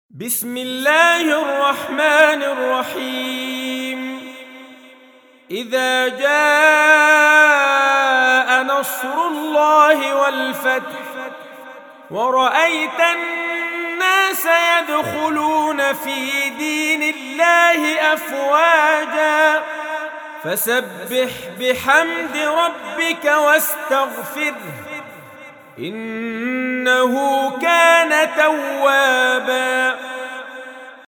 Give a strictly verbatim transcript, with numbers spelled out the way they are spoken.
بسم الله الرحمن الرحيم. إذا جاء نصر الله والفتح ورأيت الناس يدخلون في دين الله أفواجا فسبح بحمد ربك واستغفره إنه كان توابا.